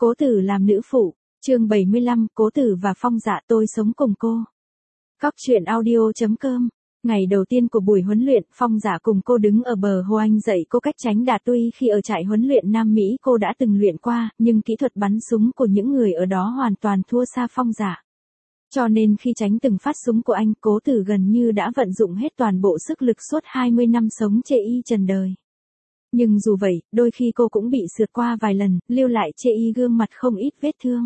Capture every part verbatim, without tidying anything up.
Cố Tử làm nữ phụ, chương bảy mươi lăm, Cố Tử và Phong Dạ tôi sống cùng cô. Góc truyện audio chấm com. Ngày đầu tiên của buổi huấn luyện, Phong Dạ cùng cô đứng ở bờ hồ Anh dạy cô cách tránh đà. Tuy khi ở trại huấn luyện Nam Mỹ cô đã từng luyện qua, nhưng kỹ thuật bắn súng của những người ở đó hoàn toàn thua xa Phong Dạ. Cho nên khi tránh từng phát súng của anh, Cố Tử gần như đã vận dụng hết toàn bộ sức lực suốt hai mươi năm sống chê y trần đời. Nhưng dù vậy, đôi khi cô cũng bị sượt qua vài lần, lưu lại chê y gương mặt không ít vết thương.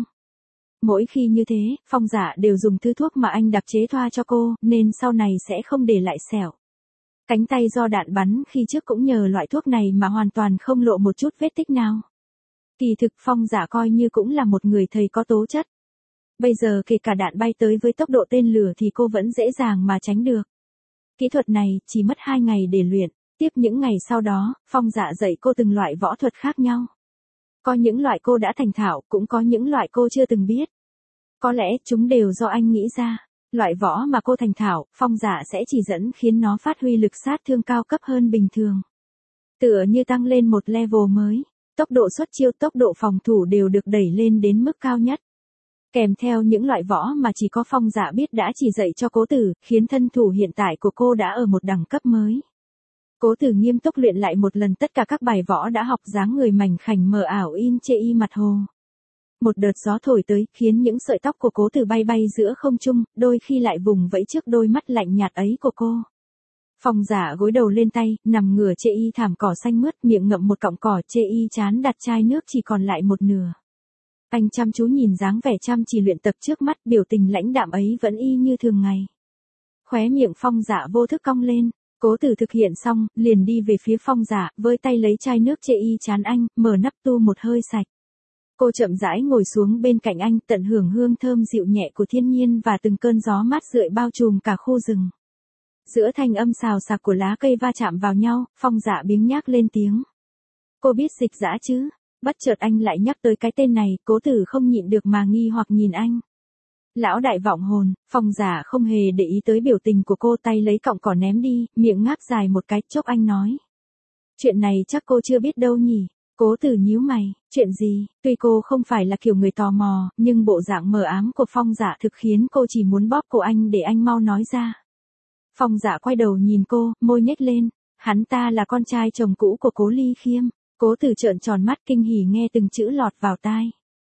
Mỗi khi như thế, Phong Dạ đều dùng thứ thuốc mà anh đặc chế thoa cho cô, nên sau này sẽ không để lại sẹo. Cánh tay do đạn bắn khi trước cũng nhờ loại thuốc này mà hoàn toàn không lộ một chút vết tích nào. Kỳ thực Phong Dạ coi như cũng là một người thầy có tố chất. Bây giờ kể cả đạn bay tới với tốc độ tên lửa thì cô vẫn dễ dàng mà tránh được. Kỹ thuật này chỉ mất hai ngày để luyện. Tiếp những ngày sau đó, Phong Dạ dạy cô từng loại võ thuật khác nhau. Có những loại cô đã thành thạo, cũng có những loại cô chưa từng biết. Có lẽ chúng đều do anh nghĩ ra. Loại võ mà cô thành thạo, Phong Dạ sẽ chỉ dẫn khiến nó phát huy lực sát thương cao cấp hơn bình thường. Tựa như tăng lên một level mới, tốc độ xuất chiêu, tốc độ phòng thủ đều được đẩy lên đến mức cao nhất. Kèm theo những loại võ mà chỉ có Phong Dạ biết đã chỉ dạy cho Cố Tử, khiến thân thủ hiện tại của cô đã ở một đẳng cấp mới. Cố Tử nghiêm túc luyện lại một lần tất cả các bài võ đã học, dáng người mảnh khảnh mờ ảo in chê y mặt hồ. Một đợt gió thổi tới, khiến những sợi tóc của Cố Tử bay bay giữa không trung, đôi khi lại vùng vẫy trước đôi mắt lạnh nhạt ấy của cô. Phong Dạ gối đầu lên tay, nằm ngửa chê y thảm cỏ xanh mướt, miệng ngậm một cọng cỏ, chê y chán đặt chai nước chỉ còn lại một nửa. Anh chăm chú nhìn dáng vẻ chăm chỉ luyện tập trước mắt, biểu tình lãnh đạm ấy vẫn y như thường ngày. Khóe miệng Phong Dạ vô thức cong lên. Cố Tử thực hiện xong, liền đi về phía Phong Dạ, với tay lấy chai nước chê y chán anh, mở nắp tu một hơi sạch. Cô chậm rãi ngồi xuống bên cạnh anh, tận hưởng hương thơm dịu nhẹ của thiên nhiên và từng cơn gió mát rượi bao trùm cả khu rừng. Giữa thanh âm xào xạc của lá cây va chạm vào nhau, Phong Dạ biếng nhác lên tiếng. Cô biết Dịch Dã chứ? Bất chợt anh lại nhắc tới cái tên này, Cố Tử không nhịn được mà nghi hoặc nhìn anh. Lão đại vọng hồn. Phong Dạ không hề để ý tới biểu tình của cô, tay lấy cọng cỏ ném đi, miệng ngáp dài một cái, chốc anh nói. Chuyện này chắc cô chưa biết đâu nhỉ. Cố Tử nhíu mày, chuyện gì? Tuy cô không phải là kiểu người tò mò, nhưng bộ dạng mờ ám của Phong Dạ thực khiến cô chỉ muốn bóp cổ anh để anh mau nói ra. Phong Dạ quay đầu nhìn cô, môi nhếch lên. Hắn ta là con trai chồng cũ của Cố Ly Khiêm. Cố Tử trợn tròn mắt kinh hỉ nghe từng chữ lọt vào tai.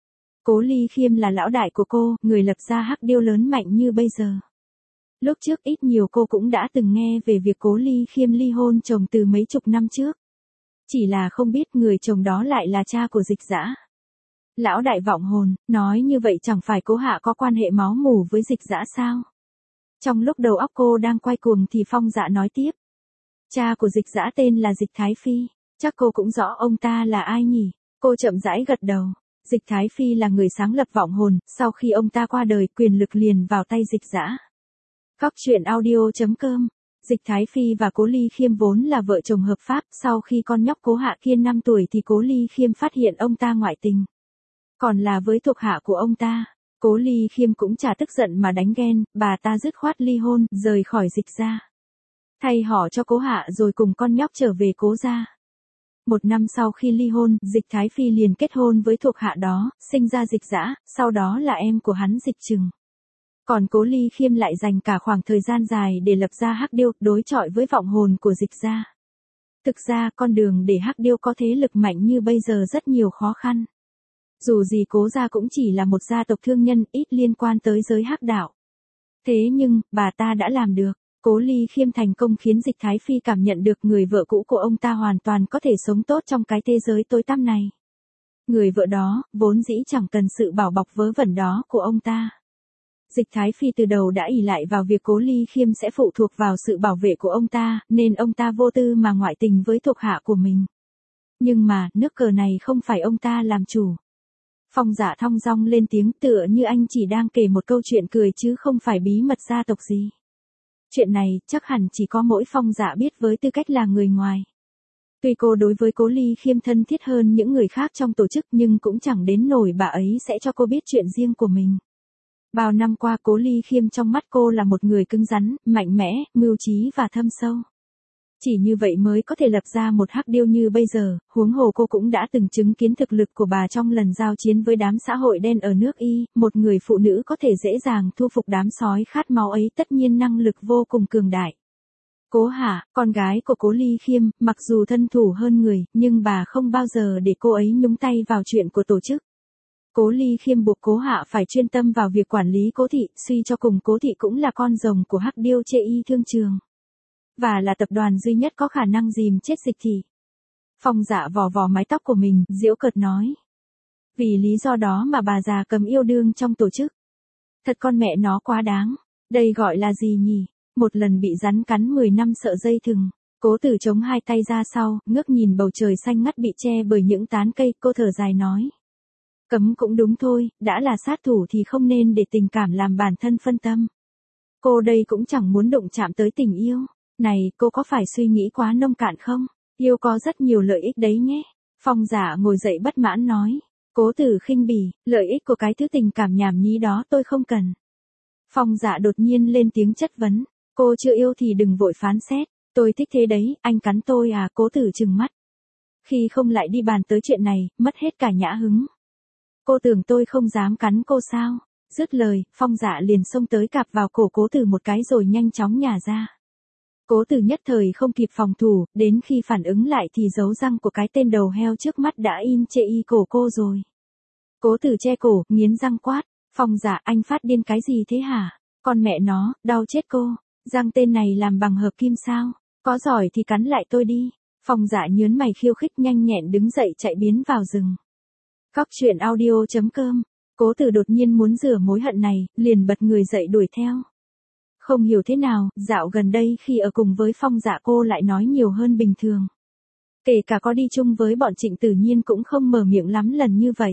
Cố Ly Khiêm là lão đại của cô, người lập ra Hắc Điêu lớn mạnh như bây giờ. Lúc trước ít nhiều cô cũng đã từng nghe về việc Cố Ly Khiêm ly hôn chồng từ mấy chục năm trước. Chỉ là không biết người chồng đó lại là cha của Dịch Dã. Lão đại vọng hồn, nói như vậy chẳng phải Cố Hạ có quan hệ máu mủ với Dịch Dã sao? Trong lúc đầu óc cô đang quay cuồng thì Phong Dạ nói tiếp. Cha của Dịch Dã tên là Dịch Thái Phi, chắc cô cũng rõ ông ta là ai nhỉ? Cô chậm rãi gật đầu. Dịch Thái Phi là người sáng lập vọng hồn, sau khi ông ta qua đời, quyền lực liền vào tay Dịch Dã. Góc truyện audio chấm com. Dịch Thái Phi và Cố Ly Khiêm vốn là vợ chồng hợp pháp, sau khi con nhóc Cố Hạ kia năm tuổi thì Cố Ly Khiêm phát hiện ông ta ngoại tình. Còn là với thuộc hạ của ông ta, Cố Ly Khiêm cũng chả tức giận mà đánh ghen, bà ta dứt khoát ly hôn, rời khỏi Dịch gia. Thay họ cho Cố Hạ rồi cùng con nhóc trở về Cố gia. Một năm sau khi ly hôn, Dịch Thái Phi liền kết hôn với thuộc hạ đó, sinh ra Dịch Dã, sau đó là em của hắn Dịch Trừng. Còn Cố Ly Khiêm lại dành cả khoảng thời gian dài để lập ra Hắc Điêu, đối chọi với vọng hồn của Dịch gia. Thực ra, con đường để Hắc Điêu có thế lực mạnh như bây giờ rất nhiều khó khăn. Dù gì Cố gia cũng chỉ là một gia tộc thương nhân, ít liên quan tới giới hắc đạo. Thế nhưng, bà ta đã làm được. Cố Ly Khiêm thành công khiến Dịch Thái Phi cảm nhận được người vợ cũ của ông ta hoàn toàn có thể sống tốt trong cái thế giới tối tăm này. Người vợ đó, vốn dĩ chẳng cần sự bảo bọc vớ vẩn đó của ông ta. Dịch Thái Phi từ đầu đã ỷ lại vào việc Cố Ly Khiêm sẽ phụ thuộc vào sự bảo vệ của ông ta, nên ông ta vô tư mà ngoại tình với thuộc hạ của mình. Nhưng mà, nước cờ này không phải ông ta làm chủ. Phong Dạ thong dong lên tiếng, tựa như anh chỉ đang kể một câu chuyện cười chứ không phải bí mật gia tộc gì. Chuyện này, chắc hẳn chỉ có mỗi Phong Dạ biết với tư cách là người ngoài. Tuy cô đối với Cố Ly Khiêm thân thiết hơn những người khác trong tổ chức nhưng cũng chẳng đến nổi bà ấy sẽ cho cô biết chuyện riêng của mình. Bao năm qua Cố Ly Khiêm trong mắt cô là một người cứng rắn, mạnh mẽ, mưu trí và thâm sâu. Chỉ như vậy mới có thể lập ra một hắc điêu như bây giờ, huống hồ cô cũng đã từng chứng kiến thực lực của bà trong lần giao chiến với đám xã hội đen ở nước Y, một người phụ nữ có thể dễ dàng thu phục đám sói khát máu ấy tất nhiên năng lực vô cùng cường đại. Cố Hạ, con gái của Cố Ly Khiêm, mặc dù thân thủ hơn người, nhưng bà không bao giờ để cô ấy nhúng tay vào chuyện của tổ chức. Cố Ly Khiêm buộc Cố Hạ phải chuyên tâm vào việc quản lý Cố Thị, suy cho cùng Cố Thị cũng là con rồng của hắc điêu chê y thương trường. Và là tập đoàn duy nhất có khả năng dìm chết Dịch Thị. Phong Dạ vò vò mái tóc của mình, giễu cợt nói. Vì lý do đó mà bà già cầm yêu đương trong tổ chức. Thật con mẹ nó quá đáng. Đây gọi là gì nhỉ? Một lần bị rắn cắn mười năm sợ dây thừng. Cố Tử chống hai tay ra sau, ngước nhìn bầu trời xanh ngắt bị che bởi những tán cây, cô thở dài nói. Cấm cũng đúng thôi, đã là sát thủ thì không nên để tình cảm làm bản thân phân tâm. Cô đây cũng chẳng muốn đụng chạm tới tình yêu. Này, cô có phải suy nghĩ quá nông cạn không? Yêu có rất nhiều lợi ích đấy nhé. Phong Dạ ngồi dậy bất mãn nói. Cố Tử khinh bỉ, lợi ích của cái thứ tình cảm nhảm nhí đó tôi không cần. Phong Dạ đột nhiên lên tiếng chất vấn. Cô chưa yêu thì đừng vội phán xét. Tôi thích thế đấy, anh cắn tôi à? Cố Tử trừng mắt. Khi không lại đi bàn tới chuyện này, mất hết cả nhã hứng. Cô tưởng tôi không dám cắn cô sao? Dứt lời, Phong Dạ liền xông tới cạp vào cổ Cố Tử một cái rồi nhanh chóng nhả ra. Cố Tử nhất thời không kịp phòng thủ, đến khi phản ứng lại thì dấu răng của cái tên đầu heo trước mắt đã in chê y cổ cô rồi. Cố Tử che cổ, nghiến răng quát. Phong Dạ, anh phát điên cái gì thế hả? Con mẹ nó, đau chết cô. Răng tên này làm bằng hợp kim sao? Có giỏi thì cắn lại tôi đi. Phong Dạ nhớn mày khiêu khích nhanh nhẹn đứng dậy chạy biến vào rừng. Cóc truyện audio chấm com. Cố Tử đột nhiên muốn rửa mối hận này, liền bật người dậy đuổi theo. Không hiểu thế nào, dạo gần đây khi ở cùng với Phong Dạ cô lại nói nhiều hơn bình thường. Kể cả có đi chung với bọn Trịnh Tử Nhiên cũng không mở miệng lắm lần như vậy.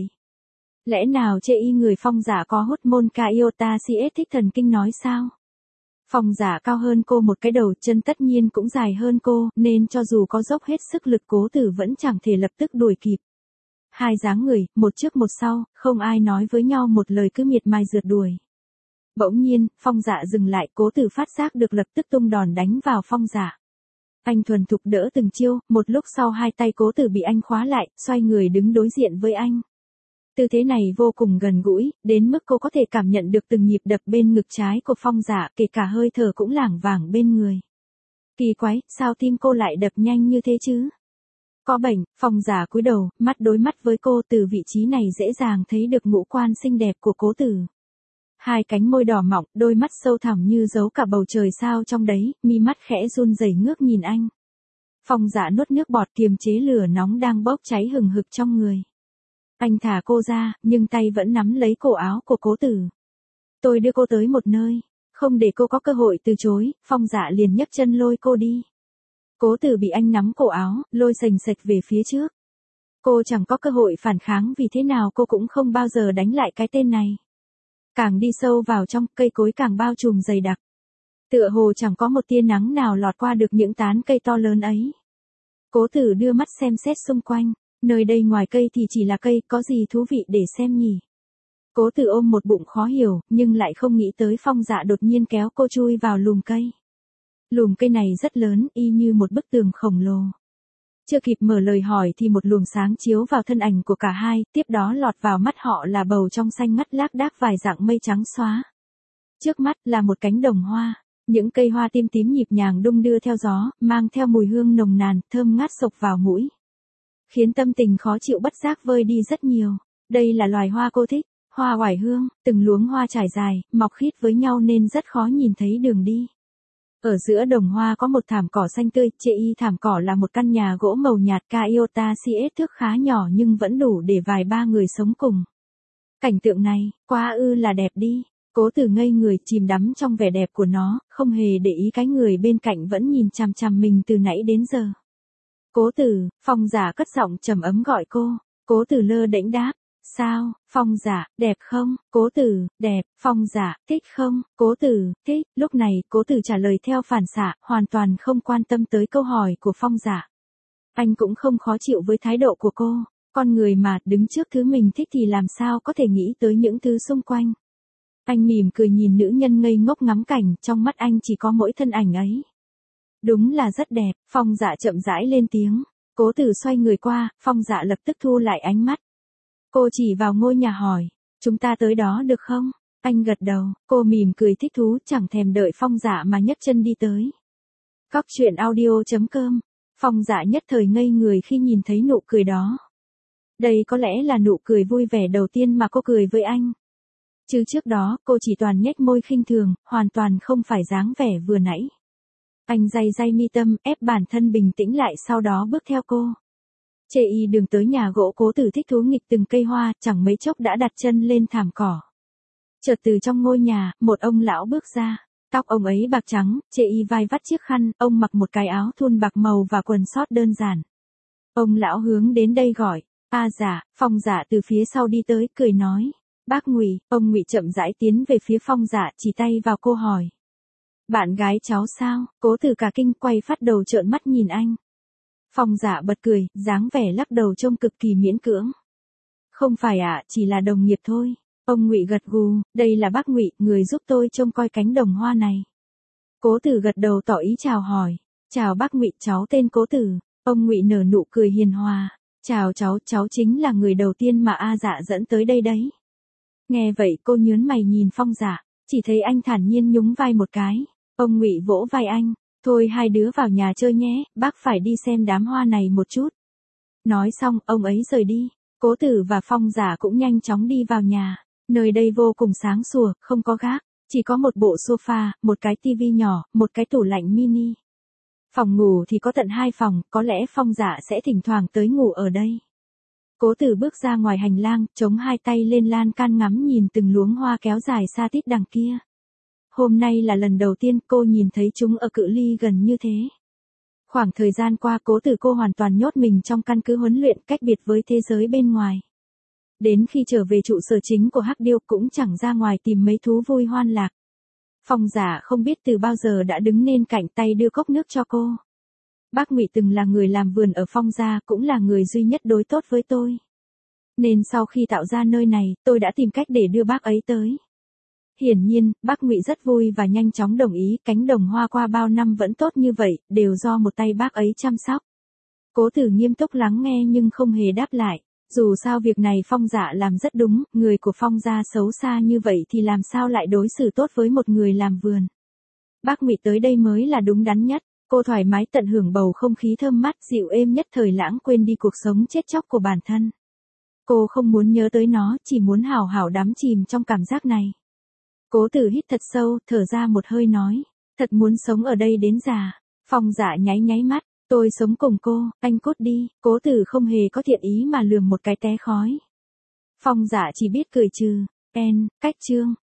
Lẽ nào chê y người Phong Dạ có hormone iota cs thích thần kinh nói sao? Phong Dạ cao hơn cô một cái đầu, chân tất nhiên cũng dài hơn cô, nên cho dù có dốc hết sức lực Cố Tử vẫn chẳng thể lập tức đuổi kịp. Hai dáng người, một trước một sau, không ai nói với nhau một lời cứ miệt mài rượt đuổi. Bỗng nhiên, Phong Dạ dừng lại, Cố Tử phát giác được lập tức tung đòn đánh vào Phong Dạ. Anh thuần thục đỡ từng chiêu, một lúc sau hai tay Cố Tử bị anh khóa lại, xoay người đứng đối diện với anh. Tư thế này vô cùng gần gũi, đến mức cô có thể cảm nhận được từng nhịp đập bên ngực trái của Phong Dạ, kể cả hơi thở cũng lảng vảng bên người. Kỳ quái, sao tim cô lại đập nhanh như thế chứ? Có bệnh. Phong Dạ cúi đầu, mắt đối mắt với cô, từ vị trí này dễ dàng thấy được ngũ quan xinh đẹp của Cố Tử. Hai cánh môi đỏ mọng, đôi mắt sâu thẳm như giấu cả bầu trời sao trong đấy, mi mắt khẽ run rẩy ngước nhìn anh. Phong Dạ nuốt nước bọt kiềm chế lửa nóng đang bốc cháy hừng hực trong người. Anh thả cô ra, nhưng tay vẫn nắm lấy cổ áo của Cố Tử. Tôi đưa cô tới một nơi, không để cô có cơ hội từ chối, Phong Dạ liền nhấc chân lôi cô đi. Cố Tử bị anh nắm cổ áo, lôi sành sạch về phía trước. Cô chẳng có cơ hội phản kháng vì thế nào cô cũng không bao giờ đánh lại cái tên này. Càng đi sâu vào trong, cây cối càng bao trùm dày đặc. Tựa hồ chẳng có một tia nắng nào lọt qua được những tán cây to lớn ấy. Cố Tử đưa mắt xem xét xung quanh, nơi đây ngoài cây thì chỉ là cây, có gì thú vị để xem nhỉ? Cố Tử ôm một bụng khó hiểu, nhưng lại không nghĩ tới Phong Dạ đột nhiên kéo cô chui vào lùm cây. Lùm cây này rất lớn, y như một bức tường khổng lồ. Chưa kịp mở lời hỏi thì một luồng sáng chiếu vào thân ảnh của cả hai, tiếp đó lọt vào mắt họ là bầu trong xanh ngắt lác đác vài dạng mây trắng xóa. Trước mắt là một cánh đồng hoa, những cây hoa tím tím nhịp nhàng đung đưa theo gió, mang theo mùi hương nồng nàn, thơm ngát xộc vào mũi. Khiến tâm tình khó chịu bất giác vơi đi rất nhiều. Đây là loài hoa cô thích, hoa oải hương, từng luống hoa trải dài, mọc khít với nhau nên rất khó nhìn thấy đường đi. Ở giữa đồng hoa có một thảm cỏ xanh tươi, chê y thảm cỏ là một căn nhà gỗ màu nhạt iota cs thước khá nhỏ nhưng vẫn đủ để vài ba người sống cùng. Cảnh tượng này, quá ư là đẹp đi. Cố Tử ngây người chìm đắm trong vẻ đẹp của nó, không hề để ý cái người bên cạnh vẫn nhìn chằm chằm mình từ nãy đến giờ. Cố Tử, Phong Dạ cất giọng trầm ấm gọi cô. Cố Tử lơ đễnh đáp. Sao, Phong Dạ, đẹp không? Cố Tử, đẹp. Phong Dạ, thích không? Cố Tử, thích. Lúc này, Cố Tử trả lời theo phản xạ, hoàn toàn không quan tâm tới câu hỏi của Phong Dạ. Anh cũng không khó chịu với thái độ của cô. Con người mà, đứng trước thứ mình thích thì làm sao có thể nghĩ tới những thứ xung quanh. Anh mỉm cười nhìn nữ nhân ngây ngốc ngắm cảnh, trong mắt anh chỉ có mỗi thân ảnh ấy. Đúng là rất đẹp, Phong Dạ chậm rãi lên tiếng. Cố Tử xoay người qua, Phong Dạ lập tức thu lại ánh mắt. Cô chỉ vào ngôi nhà hỏi, chúng ta tới đó được không? Anh gật đầu, cô mỉm cười thích thú, chẳng thèm đợi Phong Dạ mà nhấc chân đi tới. Cóc truyện audio chấm com. Phong Dạ nhất thời ngây người khi nhìn thấy nụ cười đó. Đây có lẽ là nụ cười vui vẻ đầu tiên mà cô cười với anh. Chứ trước đó, cô chỉ toàn nhếch môi khinh thường, hoàn toàn không phải dáng vẻ vừa nãy. Anh day day mi tâm, ép bản thân bình tĩnh lại, sau đó bước theo cô. Chê y đường tới nhà gỗ. Cố Tử thích thú nghịch từng cây hoa, chẳng mấy chốc đã đặt chân lên thảm cỏ. Chợt từ trong ngôi nhà, một ông lão bước ra. Tóc ông ấy bạc trắng, chê y vai vắt chiếc khăn, ông mặc một cái áo thun bạc màu và quần sót đơn giản. Ông lão hướng đến đây gọi, "A Dạ." Phong Dạ từ phía sau đi tới, cười nói, "Bác Ngụy." Ông Ngụy chậm rãi tiến về phía Phong Dạ, chỉ tay vào cô hỏi, "Bạn gái cháu sao?" Cố Tử cả kinh, quay phát đầu trợn mắt nhìn anh. Phong Dạ bật cười, dáng vẻ lắc đầu trông cực kỳ miễn cưỡng. "Không phải ạ, chỉ là đồng nghiệp thôi." Ông Ngụy gật gù, "Đây là bác Ngụy, người giúp tôi trông coi cánh đồng hoa này." Cố Tử gật đầu tỏ ý chào hỏi, "Chào bác Ngụy, cháu tên Cố Tử." Ông Ngụy nở nụ cười hiền hòa, "Chào cháu, cháu chính là người đầu tiên mà A Dạ dẫn tới đây đấy." Nghe vậy cô nhướng mày nhìn Phong Dạ, chỉ thấy anh thản nhiên nhún vai một cái. Ông Ngụy vỗ vai anh, "Thôi hai đứa vào nhà chơi nhé, bác phải đi xem đám hoa này một chút." Nói xong, ông ấy rời đi. Cố Tử và Phong Dạ cũng nhanh chóng đi vào nhà. Nơi đây vô cùng sáng sủa, không có gác, chỉ có một bộ sofa, một cái tivi nhỏ, một cái tủ lạnh mini. Phòng ngủ thì có tận hai phòng, có lẽ Phong Dạ sẽ thỉnh thoảng tới ngủ ở đây. Cố Tử bước ra ngoài hành lang, chống hai tay lên lan can ngắm nhìn từng luống hoa kéo dài xa tít đằng kia. Hôm nay là lần đầu tiên cô nhìn thấy chúng ở cự ly gần như thế. Khoảng thời gian qua Cố Tử cô hoàn toàn nhốt mình trong căn cứ huấn luyện, cách biệt với thế giới bên ngoài. Đến khi trở về trụ sở chính của Hắc Điêu cũng chẳng ra ngoài tìm mấy thú vui hoan lạc. Phong Dạ không biết từ bao giờ đã đứng lên cạnh tay đưa cốc nước cho cô. "Bác Ngụy từng là người làm vườn ở Phong gia, cũng là người duy nhất đối tốt với tôi. Nên sau khi tạo ra nơi này, tôi đã tìm cách để đưa bác ấy tới." Hiển nhiên, bác Ngụy rất vui và nhanh chóng đồng ý, cánh đồng hoa qua bao năm vẫn tốt như vậy, đều do một tay bác ấy chăm sóc. Cố Tử nghiêm túc lắng nghe nhưng không hề đáp lại. Dù sao việc này Phong Dạ làm rất đúng, người của Phong gia xấu xa như vậy thì làm sao lại đối xử tốt với một người làm vườn. Bác Ngụy tới đây mới là đúng đắn nhất. Cô thoải mái tận hưởng bầu không khí thơm mát, dịu êm nhất thời, lãng quên đi cuộc sống chết chóc của bản thân. Cô không muốn nhớ tới nó, chỉ muốn hào hào đắm chìm trong cảm giác này. Cố Tử hít thật sâu, thở ra một hơi nói, "Thật muốn sống ở đây đến già." Phong Dạ nháy nháy mắt, "Tôi sống cùng cô, anh cút đi." Cố Tử không hề có thiện ý mà lườm một cái té khói. Phong Dạ chỉ biết cười trừ. En, cách chương.